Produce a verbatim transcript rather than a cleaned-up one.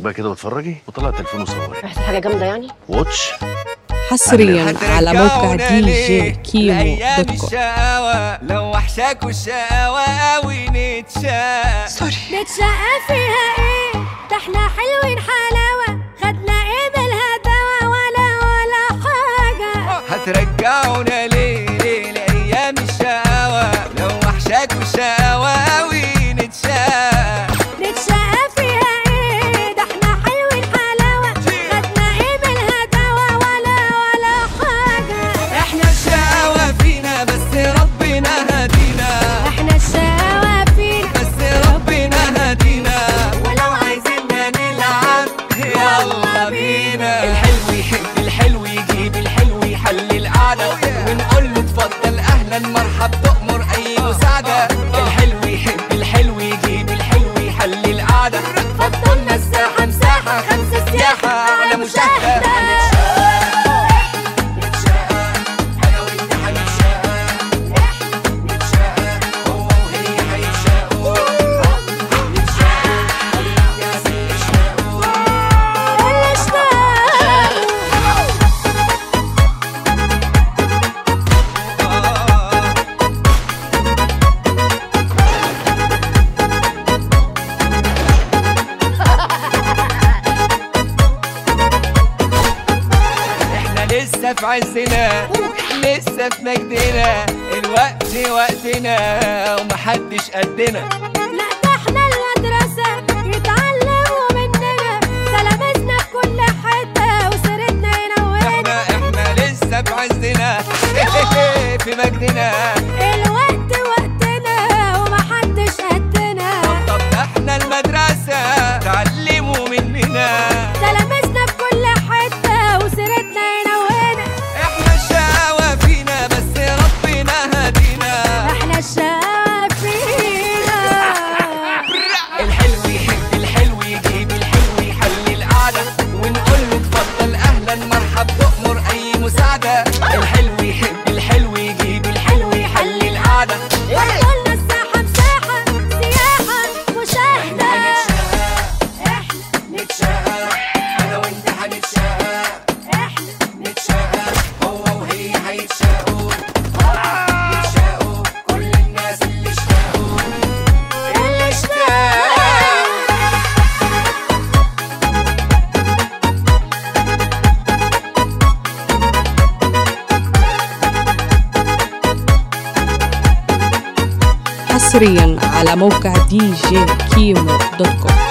بقى كده واتفرجي وطلع تليفون وصوري. رحت حاجه جامده يعني. واتش حصريا على موقع دي جي كيمو دوت كوم. الشقاوة لو وحشاكوا الشقاوة قوي نتشاق سوري نتشقى فيها ايه؟ ده احنا حلوين حلاوة، خدنا ايه بالهداوة ولا ولا حاجة. هترجعونا ليه ليه لأيام الشقاوة لو وحشاكوا الشقاوة قوي نتشاق نتشقى فيها ايه؟ ده احنا حلوين حلاوة، خدنا ايه بالهداوة ولا ولا حاجة. احنا الشقاوة فينا بس ربنا هدينا، احنا الشقاوة فينا بس ربنا هدينا، ولو عايزيننا نلعب يلا بينا. الحلو يحب الحلو يجيب الحلو يحل القعدة ونقول له اتفضل اهلا مرحب تؤمر اي مساعدة. الحلو يحب الحلو يجيب الحلو يحل القعدة، فضلنا الساحة مساحة خمسة سياحة على مشاهدة. لسه في عزنا لسه في مجدنا، الوقت وقتنا ومحدش قدنا. لا ده احنا المدرسة يتعلموا مننا، تلامذنا في كل حتة وسيرتنا ينورنا. احنا احنا لسه في عزنا في مجدنا، الوقت وقتنا ومحدش قدنا. طب ده احنا المدرسة تعلموا مننا، تلامذنا في كل حتة وسيرتنا ينورنا. احنا الشقاوة فينا بس ربنا هدينا، احنا الشقاوة فينا. الحلو يحب الحلو يجيب الحلو يحل القعدة ونقول له اتفضل اهلا مرحب تؤمر اي مساعدة. الحلو يحب الحلو يجيب الحلو يحل القعدة، وقلنا الساحة مساحة سياحة مشاهدة. احنا نتشقى انا وانت هنتشقى، احنا نتشقى هو وهي هيتشقوا، يتشقوا كل الناس اللي اشتاقوا اللي اشتاقوا. حصريا على موقع دي جي كيمو دوت كوم.